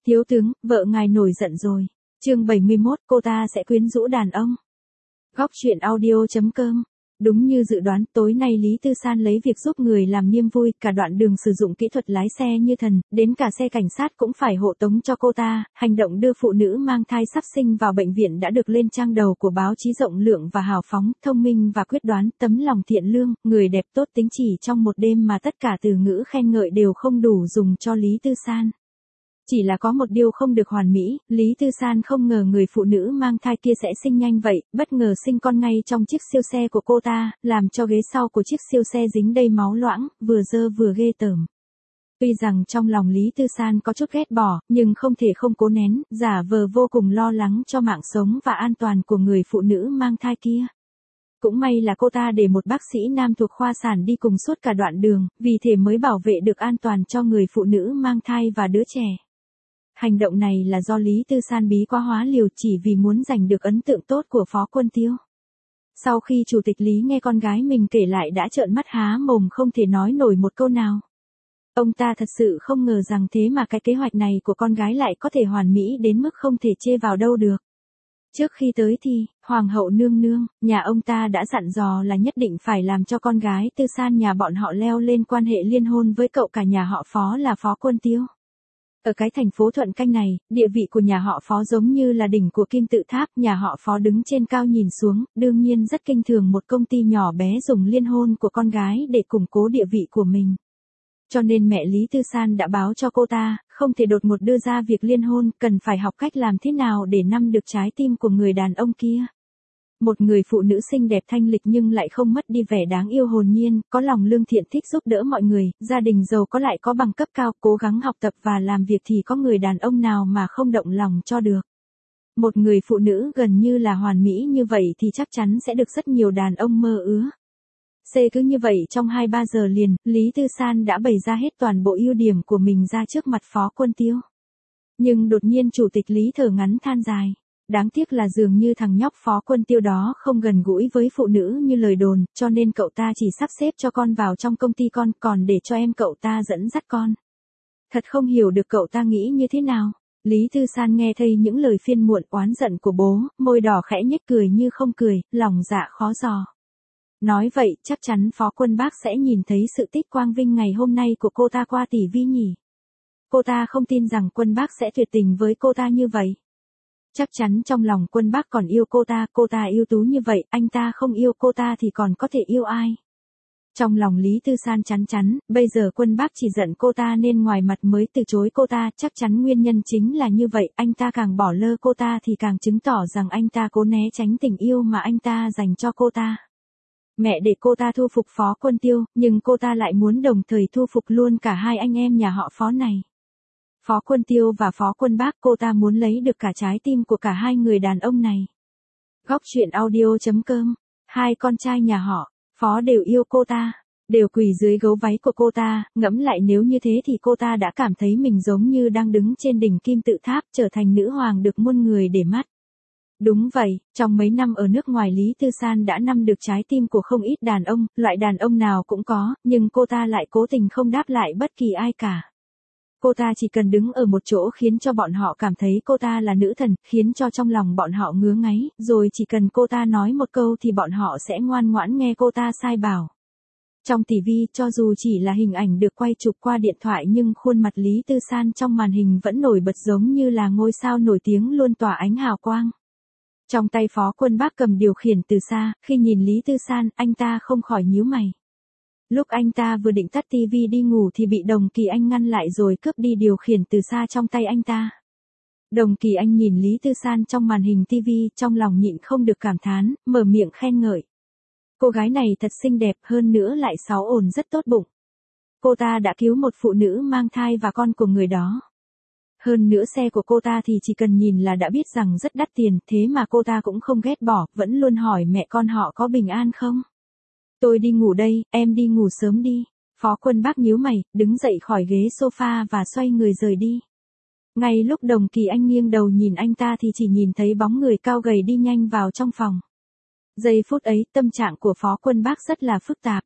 Thiếu tướng, vợ ngài nổi giận rồi. Chương 71, cô ta sẽ quyến rũ đàn ông. Góc truyện audio.com. Đúng như dự đoán, tối nay Lý Tư San lấy việc giúp người làm niềm vui, cả đoạn đường sử dụng kỹ thuật lái xe như thần, đến cả xe cảnh sát cũng phải hộ tống cho cô ta. Hành động đưa phụ nữ mang thai sắp sinh vào bệnh viện đã được lên trang đầu của báo chí rộng lượng và hào phóng, thông minh và quyết đoán, tấm lòng thiện lương, người đẹp tốt tính chỉ trong một đêm mà tất cả từ ngữ khen ngợi đều không đủ dùng cho Lý Tư San. Chỉ là có một điều không được hoàn mỹ, Lý Tư San không ngờ người phụ nữ mang thai kia sẽ sinh nhanh vậy, bất ngờ sinh con ngay trong chiếc siêu xe của cô ta, làm cho ghế sau của chiếc siêu xe dính đầy máu loãng, vừa dơ vừa ghê tởm. Tuy rằng trong lòng Lý Tư San có chút ghét bỏ, nhưng không thể không cố nén, giả vờ vô cùng lo lắng cho mạng sống và an toàn của người phụ nữ mang thai kia. Cũng may là cô ta để một bác sĩ nam thuộc khoa sản đi cùng suốt cả đoạn đường, vì thế mới bảo vệ được an toàn cho người phụ nữ mang thai và đứa trẻ. Hành động này là do Lý Tư San bí quá hóa liều chỉ vì muốn giành được ấn tượng tốt của Phó Quân Tiêu. Sau khi Chủ tịch Lý nghe con gái mình kể lại đã trợn mắt há mồm không thể nói nổi một câu nào. Ông ta thật sự không ngờ rằng thế mà cái kế hoạch này của con gái lại có thể hoàn mỹ đến mức không thể chê vào đâu được. Trước khi tới thì, Hoàng hậu nương nương, nhà ông ta đã dặn dò là nhất định phải làm cho con gái Tư San nhà bọn họ leo lên quan hệ liên hôn với cậu cả nhà họ Phó là Phó Quân Tiêu. Ở cái thành phố Thuận Canh này, địa vị của nhà họ Phó giống như là đỉnh của kim tự tháp, nhà họ Phó đứng trên cao nhìn xuống, đương nhiên rất kinh thường một công ty nhỏ bé dùng liên hôn của con gái để củng cố địa vị của mình. Cho nên mẹ Lý Tư San đã báo cho cô ta, không thể đột ngột đưa ra việc liên hôn, cần phải học cách làm thế nào để nắm được trái tim của người đàn ông kia. Một người phụ nữ xinh đẹp thanh lịch nhưng lại không mất đi vẻ đáng yêu hồn nhiên, có lòng lương thiện thích giúp đỡ mọi người, gia đình giàu có lại có bằng cấp cao, cố gắng học tập và làm việc thì có người đàn ông nào mà không động lòng cho được. Một người phụ nữ gần như là hoàn mỹ như vậy thì chắc chắn sẽ được rất nhiều đàn ông mơ ước. Cứ như vậy trong 2-3 giờ liền, Lý Tư San đã bày ra hết toàn bộ ưu điểm của mình ra trước mặt Phó Quân Tiêu. Nhưng đột nhiên Chủ tịch Lý thở ngắn than dài. Đáng tiếc là dường như thằng nhóc Phó Quân Tiêu đó không gần gũi với phụ nữ như lời đồn, cho nên cậu ta chỉ sắp xếp cho con vào trong công ty con, còn để cho em cậu ta dẫn dắt con. Thật không hiểu được cậu ta nghĩ như thế nào. Lý Tư San nghe thấy những lời phiên muộn oán giận của bố, môi đỏ khẽ nhếch cười như không cười, lòng dạ khó dò. Nói vậy, chắc chắn Phó Quân Bác sẽ nhìn thấy sự tích quang vinh ngày hôm nay của cô ta qua tỷ vi nhỉ. Cô ta không tin rằng Quân Bác sẽ tuyệt tình với cô ta như vậy. Chắc chắn trong lòng Quân Bác còn yêu cô ta ưu tú như vậy, anh ta không yêu cô ta thì còn có thể yêu ai. Trong lòng Lý Tư San chắn chắn, bây giờ Quân Bác chỉ giận cô ta nên ngoài mặt mới từ chối cô ta, chắc chắn nguyên nhân chính là như vậy, anh ta càng bỏ lơ cô ta thì càng chứng tỏ rằng anh ta cố né tránh tình yêu mà anh ta dành cho cô ta. Mẹ để cô ta thu phục Phó Quân Tiêu, nhưng cô ta lại muốn đồng thời thu phục luôn cả hai anh em nhà họ Phó này. Phó Quân Tiêu và Phó Quân Bác, cô ta muốn lấy được cả trái tim của cả hai người đàn ông này. Góc truyện audio.com. Hai con trai nhà họ Phó đều yêu cô ta, đều quỳ dưới gấu váy của cô ta, ngẫm lại nếu như thế thì cô ta đã cảm thấy mình giống như đang đứng trên đỉnh kim tự tháp, trở thành nữ hoàng được muôn người để mắt. Đúng vậy, trong mấy năm ở nước ngoài Lý Tư San đã nắm được trái tim của không ít đàn ông, loại đàn ông nào cũng có, nhưng cô ta lại cố tình không đáp lại bất kỳ ai cả. Cô ta chỉ cần đứng ở một chỗ khiến cho bọn họ cảm thấy cô ta là nữ thần, khiến cho trong lòng bọn họ ngứa ngáy, rồi chỉ cần cô ta nói một câu thì bọn họ sẽ ngoan ngoãn nghe cô ta sai bảo. Trong TV, cho dù chỉ là hình ảnh được quay chụp qua điện thoại nhưng khuôn mặt Lý Tư San trong màn hình vẫn nổi bật giống như là ngôi sao nổi tiếng luôn tỏa ánh hào quang. Trong tay Phó Quân Bác cầm điều khiển từ xa, khi nhìn Lý Tư San, anh ta không khỏi nhíu mày. Lúc anh ta vừa định tắt tivi đi ngủ thì bị Đồng Kỳ Anh ngăn lại rồi cướp đi điều khiển từ xa trong tay anh ta. Đồng Kỳ Anh nhìn Lý Tư San trong màn hình tivi, trong lòng nhịn không được cảm thán, mở miệng khen ngợi. Cô gái này thật xinh đẹp, hơn nữa lại sáu ổn rất tốt bụng. Cô ta đã cứu một phụ nữ mang thai và con của người đó. Hơn nữa xe của cô ta thì chỉ cần nhìn là đã biết rằng rất đắt tiền, thế mà cô ta cũng không ghét bỏ, vẫn luôn hỏi mẹ con họ có bình an không. Tôi đi ngủ đây, em đi ngủ sớm đi. Phó Quân Bác nhíu mày, đứng dậy khỏi ghế sofa và xoay người rời đi. Ngay lúc Đồng Kỳ Anh nghiêng đầu nhìn anh ta thì chỉ nhìn thấy bóng người cao gầy đi nhanh vào trong phòng. Giây phút ấy, tâm trạng của Phó Quân Bác rất là phức tạp.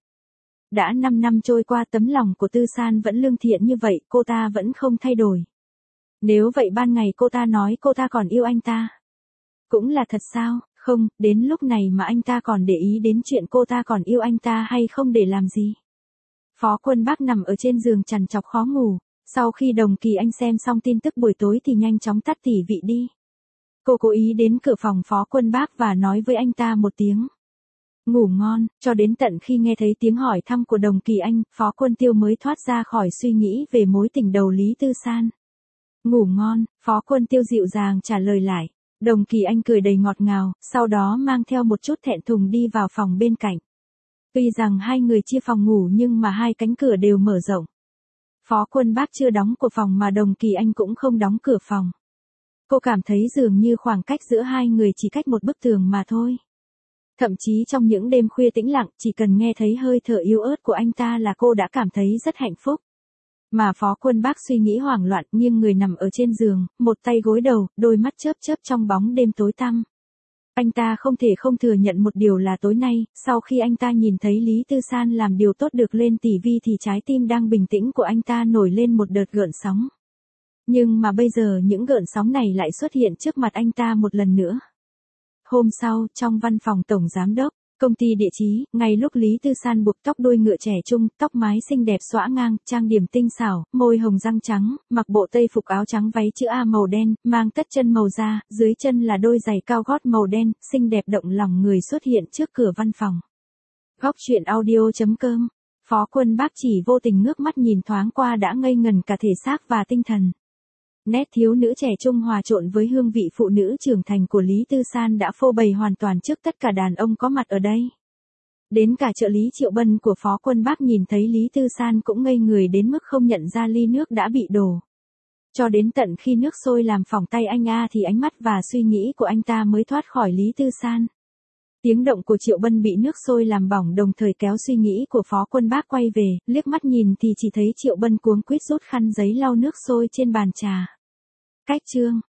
Đã 5 năm trôi qua, tấm lòng của Tư San vẫn lương thiện như vậy, cô ta vẫn không thay đổi. Nếu vậy ban ngày cô ta nói cô ta còn yêu anh ta. Cũng là thật sao, không, đến lúc này mà anh ta còn để ý đến chuyện cô ta còn yêu anh ta hay không để làm gì. Phó Quân Bác nằm ở trên giường trằn trọc khó ngủ, sau khi Đồng Kỳ Anh xem xong tin tức buổi tối thì nhanh chóng tắt tỉ vị đi. Cô cố ý đến cửa phòng Phó Quân Bác và nói với anh ta một tiếng ngủ ngon, cho đến tận khi nghe thấy tiếng hỏi thăm của Đồng Kỳ Anh, Phó Quân Tiêu mới thoát ra khỏi suy nghĩ về mối tình đầu Lý Tư San. Ngủ ngon, Phó Quân Tiêu dịu dàng trả lời lại. Đồng Kỳ Anh cười đầy ngọt ngào, sau đó mang theo một chút thẹn thùng đi vào phòng bên cạnh. Tuy rằng hai người chia phòng ngủ nhưng mà hai cánh cửa đều mở rộng. Phó Quân Bác chưa đóng cửa phòng mà Đồng Kỳ Anh cũng không đóng cửa phòng. Cô cảm thấy dường như khoảng cách giữa hai người chỉ cách một bức tường mà thôi. Thậm chí trong những đêm khuya tĩnh lặng, chỉ cần nghe thấy hơi thở yếu ớt của anh ta là cô đã cảm thấy rất hạnh phúc. Mà Phó Quân Bác suy nghĩ hoảng loạn, nghiêng người nằm ở trên giường, một tay gối đầu, đôi mắt chớp chớp trong bóng đêm tối tăm. Anh ta không thể không thừa nhận một điều là tối nay, sau khi anh ta nhìn thấy Lý Tư San làm điều tốt được lên TV thì trái tim đang bình tĩnh của anh ta nổi lên một đợt gợn sóng. Nhưng mà bây giờ những gợn sóng này lại xuất hiện trước mặt anh ta một lần nữa. Hôm sau, trong văn phòng tổng giám đốc, công ty địa chí, ngay lúc Lý Tư San buộc tóc đuôi ngựa trẻ trung, tóc mái xinh đẹp xõa ngang, trang điểm tinh xảo, môi hồng răng trắng, mặc bộ tây phục áo trắng váy chữ A màu đen, mang tất chân màu da, dưới chân là đôi giày cao gót màu đen, xinh đẹp động lòng người xuất hiện trước cửa văn phòng. Góc truyện audio.com. Phó Quân Bác chỉ vô tình ngước mắt nhìn thoáng qua đã ngây ngần cả thể xác và tinh thần. Nét thiếu nữ trẻ trung hòa trộn với hương vị phụ nữ trưởng thành của Lý Tư San đã phô bày hoàn toàn trước tất cả đàn ông có mặt ở đây. Đến cả trợ lý Triệu Bân của Phó Quân Bác nhìn thấy Lý Tư San cũng ngây người đến mức không nhận ra ly nước đã bị đổ. Cho đến tận khi nước sôi làm phỏng tay anh thì ánh mắt và suy nghĩ của anh ta mới thoát khỏi Lý Tư San. Tiếng động của Triệu Bân bị nước sôi làm bỏng đồng thời kéo suy nghĩ của Phó Quân Bác quay về, liếc mắt nhìn thì chỉ thấy Triệu Bân cuống quýt rút khăn giấy lau nước sôi trên bàn trà. Cách chương